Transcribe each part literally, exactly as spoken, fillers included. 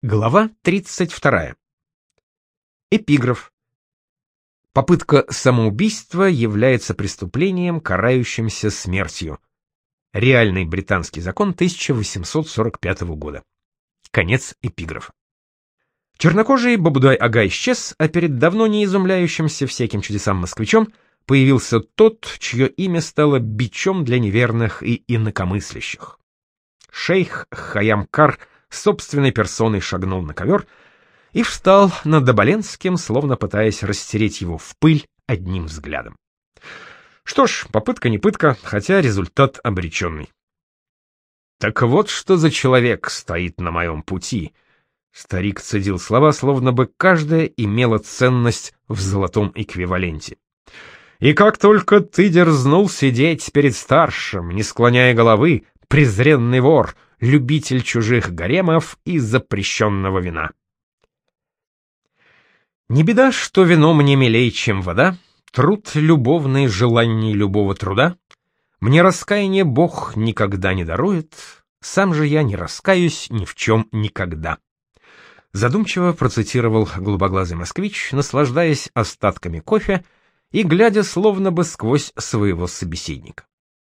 Глава тридцать вторая. Эпиграф. Попытка самоубийства является преступлением, карающимся смертью. Реальный британский закон тысяча восемьсот сорок пятого года. Конец эпиграфа. Чернокожий Бабудай-ага исчез, а перед давно не изумляющимся всяким чудесам москвичом появился тот, чье имя стало бичом для неверных и инакомыслящих. Шейх Хайям-Кар собственной персоной шагнул на ковер и встал над Оболенским, словно пытаясь растереть его в пыль одним взглядом. Что ж, попытка не пытка, хотя результат обреченный. «Так вот что за человек стоит на моем пути», — старик цедил слова, словно бы каждая имела ценность в золотом эквиваленте. «И как только ты дерзнул сидеть перед старшим, не склоняя головы, презренный вор, любитель чужих гаремов и запрещенного вина». Не беда, что вино мне милей, чем вода, труд любовный желаний любого труда. Мне раскаяние Бог никогда не дарует, сам же я не раскаюсь ни в чем никогда. Задумчиво процитировал голубоглазый москвич, наслаждаясь остатками кофе и глядя словно бы сквозь своего собеседника.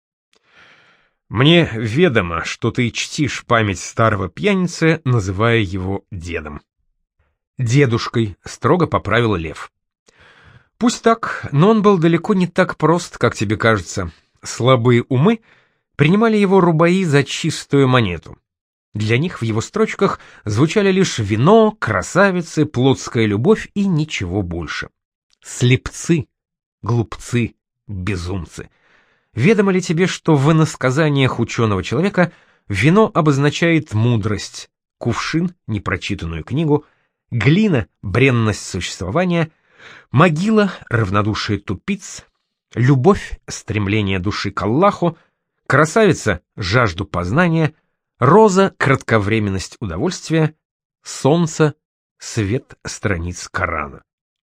«Мне ведомо, что ты чтишь память старого пьяницы, называя его дедом». «Дедушкой», — строго поправил Лев. «Пусть так, но он был далеко не так прост, как тебе кажется. Слабые умы принимали его рубаи за чистую монету. Для них в его строчках звучали лишь вино, красавицы, плотская любовь и ничего больше. Слепцы, глупцы, безумцы. Ведомо ли тебе, что в иносказаниях ученого человека вино обозначает мудрость, кувшин — непрочитанную книгу, глина — бренность существования, могила — равнодушие тупиц, любовь — стремление души к Аллаху, красавица — жажду познания, роза — кратковременность удовольствия, солнце — свет страниц Корана».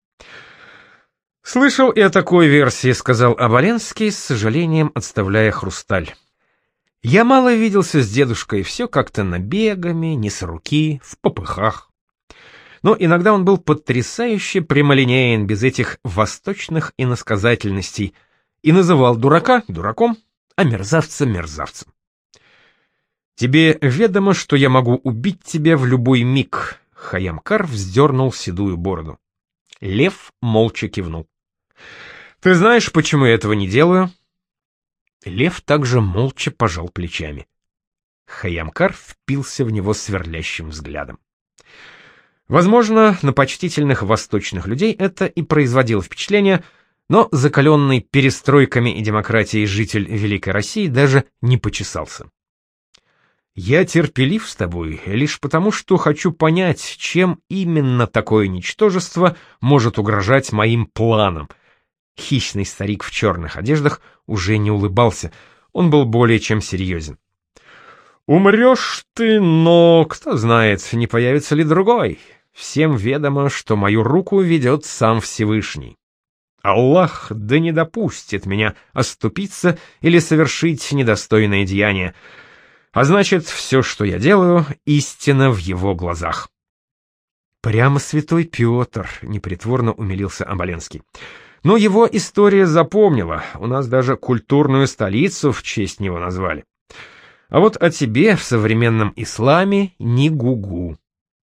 «Слышал и о такой версии», — сказал Оболенский, с сожалением отставляя хрусталь. «Я мало виделся с дедушкой, все как-то набегами, не с руки, в попыхах. Но иногда он был потрясающе прямолинеен, без этих восточных иносказательностей, и называл дурака дураком, а мерзавца мерзавцем. Тебе ведомо, что я могу убить тебя в любой миг», — Хайям-Кар вздернул седую бороду. Лев молча кивнул. «Ты знаешь, почему я этого не делаю?» Лев также молча пожал плечами. Хайям-Кар впился в него сверлящим взглядом. Возможно, на почтительных восточных людей это и производило впечатление, но закаленный перестройками и демократией житель Великой России даже не почесался. «Я терпелив с тобой лишь потому, что хочу понять, чем именно такое ничтожество может угрожать моим планам». Хищный старик в черных одеждах уже не улыбался, он был более чем серьезен. «Умрешь ты, но кто знает, не появится ли другой. Всем ведомо, что мою руку ведет сам Всевышний. Аллах да не допустит меня оступиться или совершить недостойное деяние. А значит, все, что я делаю, истина в его глазах». «Прямо святой Петр», — непритворно умилился Оболенский. «Но его история запомнила, у нас даже культурную столицу в честь него назвали. А вот о тебе в современном исламе ни гугу».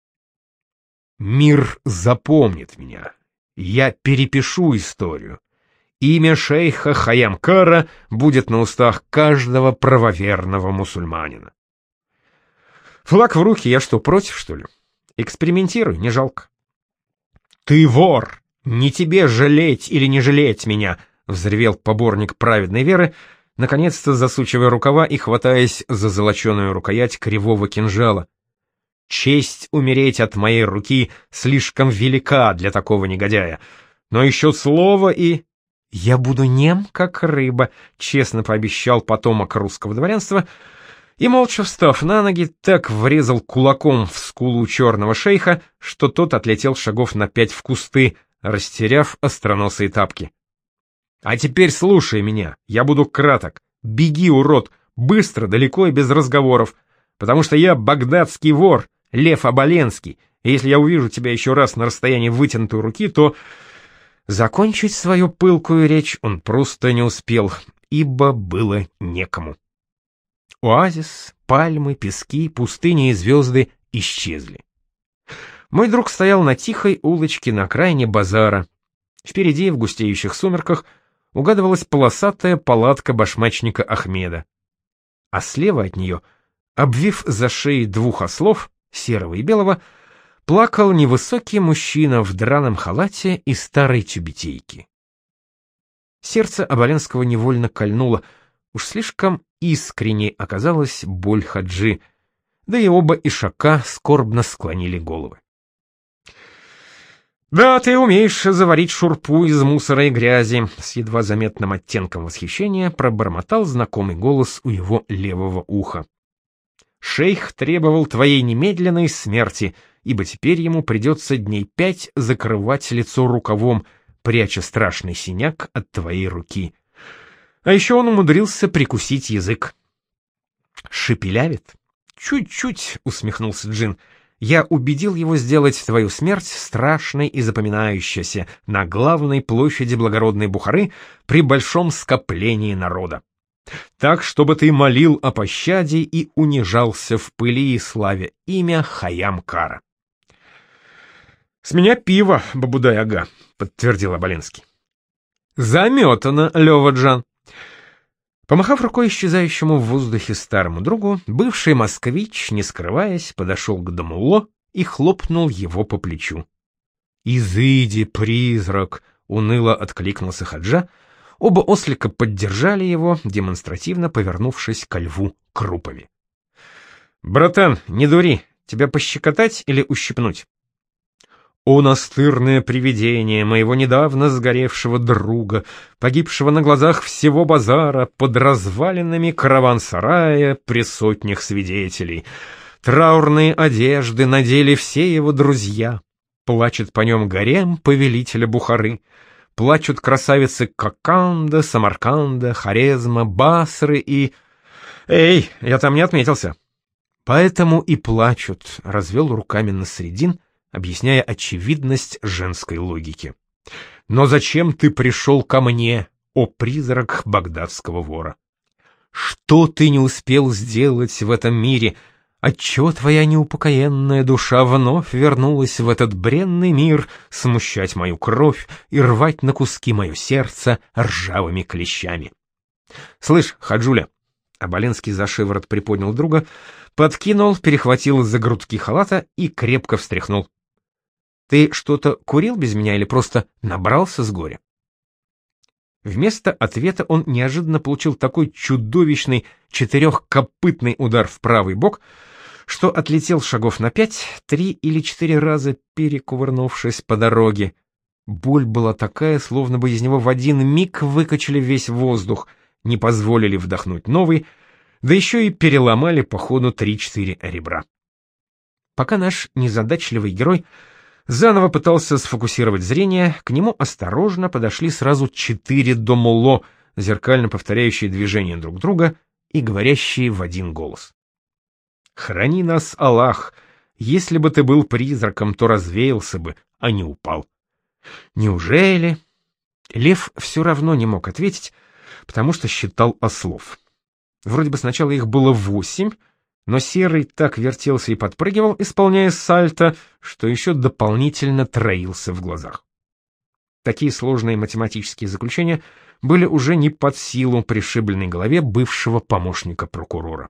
«Мир запомнит меня. Я перепишу историю. Имя шейха Хайям-Кара будет на устах каждого правоверного мусульманина». «Флаг в руки, я что, против, что ли? Экспериментируй, не жалко». «Ты вор! Не тебе жалеть или не жалеть меня!» — взревел поборник праведной веры, наконец-то засучивая рукава и хватаясь за золоченую рукоять кривого кинжала. «Честь умереть от моей руки слишком велика для такого негодяя. Но еще слово и...» «Я буду нем, как рыба», — честно пообещал потомок русского дворянства, и, молча встав на ноги, так врезал кулаком в скулу черного шейха, что тот отлетел шагов на пять в кусты, растеряв остроносые тапки. «А теперь слушай меня, я буду краток. Беги, урод, быстро, далеко и без разговоров, потому что я багдадский вор, Лев Оболенский, и если я увижу тебя еще раз на расстоянии вытянутой руки, то...» Закончить свою пылкую речь он просто не успел, ибо было некому. Оазис, пальмы, пески, пустыни и звезды исчезли. Мой друг стоял на тихой улочке на окраине базара. Впереди, в густеющих сумерках, угадывалась полосатая палатка башмачника Ахмеда. А слева от нее, обвив за шеей двух ослов, серого и белого, плакал невысокий мужчина в драном халате и старой тюбетейке. Сердце Оболенского невольно кольнуло, уж слишком искренней оказалась боль Хаджи, да и оба ишака скорбно склонили головы. «Да, ты умеешь заварить шурпу из мусора и грязи», — с едва заметным оттенком восхищения пробормотал знакомый голос у его левого уха. «Шейх требовал твоей немедленной смерти, ибо теперь ему придется дней пять закрывать лицо рукавом, пряча страшный синяк от твоей руки. А еще он умудрился прикусить язык». «Шепелявит?» «Чуть-чуть», — усмехнулся Джин. «Я убедил его сделать твою смерть страшной и запоминающейся на главной площади благородной Бухары при большом скоплении народа. Так, чтобы ты молил о пощаде и унижался в пыли и славе имя Хайям-Кара». «С меня пиво, Бабудай-ага», — подтвердил Оболенский. «Заметано, Лёва-джан». Помахав рукой исчезающему в воздухе старому другу, бывший москвич, не скрываясь, подошел к Дамулло и хлопнул его по плечу. «Изыди, призрак!» — уныло откликнулся Хаджа. Оба ослика поддержали его, демонстративно повернувшись ко льву крупами. «Братан, не дури, тебя пощекотать или ущипнуть?» «О, настырное привидение моего недавно сгоревшего друга, погибшего на глазах всего базара, под развалинами караван-сарая при сотнях свидетелей. Траурные одежды надели все его друзья. Плачет по нем гарем повелителя Бухары. Плачут красавицы Коканда, Самарканда, Хорезма, Басры и... Эй, я там не отметился». «Поэтому и плачут», — развел руками Насреддин, объясняя очевидность женской логики. «Но зачем ты пришел ко мне, о призрак багдадского вора? Что ты не успел сделать в этом мире? Отчего твоя неупокоенная душа вновь вернулась в этот бренный мир смущать мою кровь и рвать на куски мое сердце ржавыми клещами? Слышь, Хаджуля!» Оболенский за шиворот приподнял друга, подкинул, перехватил за грудки халата и крепко встряхнул. «Ты что-то курил без меня или просто набрался с горя?» Вместо ответа он неожиданно получил такой чудовищный четырехкопытный удар в правый бок, что отлетел шагов на пять, три или четыре раза перекувырнувшись по дороге. Боль была такая, словно бы из него в один миг выкачали весь воздух, не позволили вдохнуть новый, да еще и переломали по ходу три-четыре ребра. Пока наш незадачливый герой заново пытался сфокусировать зрение, к нему осторожно подошли сразу четыре домулло, зеркально повторяющие движения друг друга и говорящие в один голос. «Храни нас, Аллах! Если бы ты был призраком, то развеялся бы, а не упал». «Неужели?» Лев все равно не мог ответить, потому что считал ослов. Вроде бы сначала их было восемь, но Серый так вертелся и подпрыгивал, исполняя сальто, что еще дополнительно троился в глазах. Такие сложные математические заключения были уже не под силу пришибленной голове бывшего помощника прокурора.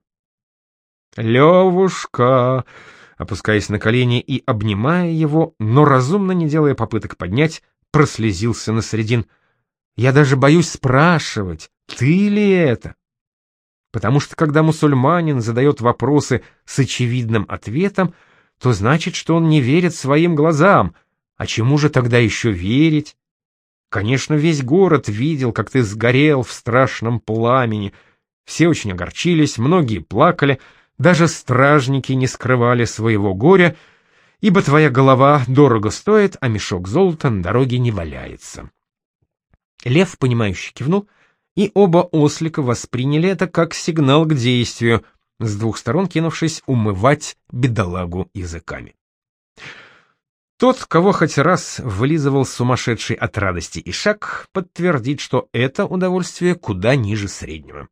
«Левушка!» Опускаясь на колени и обнимая его, но разумно не делая попыток поднять, прослезился Насреддин. «Я даже боюсь спрашивать, ты ли это?» Потому что когда мусульманин задает вопросы с очевидным ответом, то значит, что он не верит своим глазам. А чему же тогда еще верить? Конечно, весь город видел, как ты сгорел в страшном пламени. Все очень огорчились, многие плакали, даже стражники не скрывали своего горя, ибо твоя голова дорого стоит, а мешок золота на дороге не валяется. Лев, понимающе кивнул, и оба ослика восприняли это как сигнал к действию, с двух сторон кинувшись умывать бедолагу языками. Тот, кого хоть раз вылизывал сумасшедший от радости Ишак, подтвердит, что это удовольствие куда ниже среднего.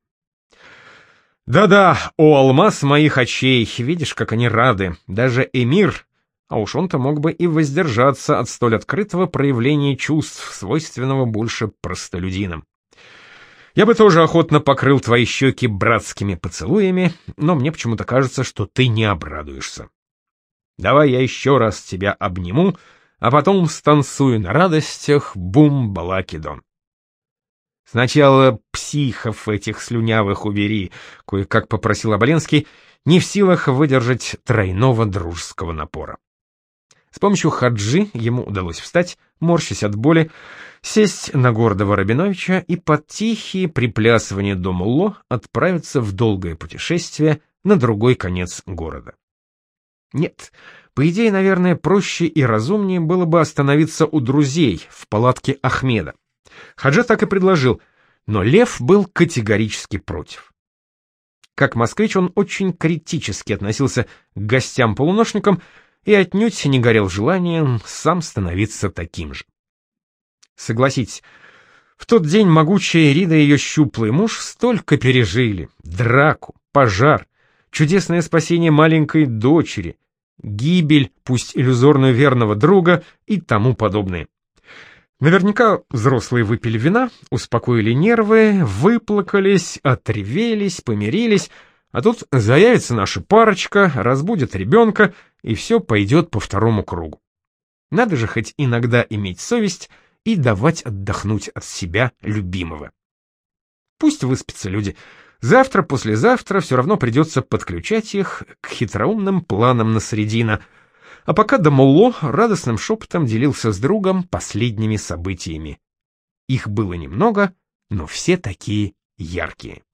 «Да-да, о алмаз моих очей, видишь, как они рады, даже эмир, а уж он-то мог бы и воздержаться от столь открытого проявления чувств, свойственного больше простолюдинам. Я бы тоже охотно покрыл твои щеки братскими поцелуями, но мне почему-то кажется, что ты не обрадуешься. Давай я еще раз тебя обниму, а потом станцую на радостях бум-балакидон». «Сначала психов этих слюнявых убери», — кое-как попросил Оболенский, не в силах выдержать тройного дружеского напора. С помощью хаджи ему удалось встать, морщась от боли, сесть на гордого Рабиновича и под тихие приплясывания до мулло отправиться в долгое путешествие на другой конец города. Нет, по идее, наверное, проще и разумнее было бы остановиться у друзей в палатке Ахмеда. Хаджа так и предложил, но Лев был категорически против. Как москвич он очень критически относился к гостям-полуношникам и отнюдь не горел желанием сам становиться таким же. Согласитесь, в тот день могучая Рида и ее щуплый муж столько пережили: драку, пожар, чудесное спасение маленькой дочери, гибель, пусть иллюзорную, верного друга и тому подобное. Наверняка взрослые выпили вина, успокоили нервы, выплакались, отревелись, помирились, а тут заявится наша парочка, разбудит ребенка, и все пойдет по второму кругу. Надо же хоть иногда иметь совесть и давать отдохнуть от себя любимого. Пусть выспятся люди. Завтра, послезавтра все равно придется подключать их к хитроумным планам Насреддина, а пока Дамулло радостным шепотом делился с другом последними событиями. Их было немного, но все такие яркие.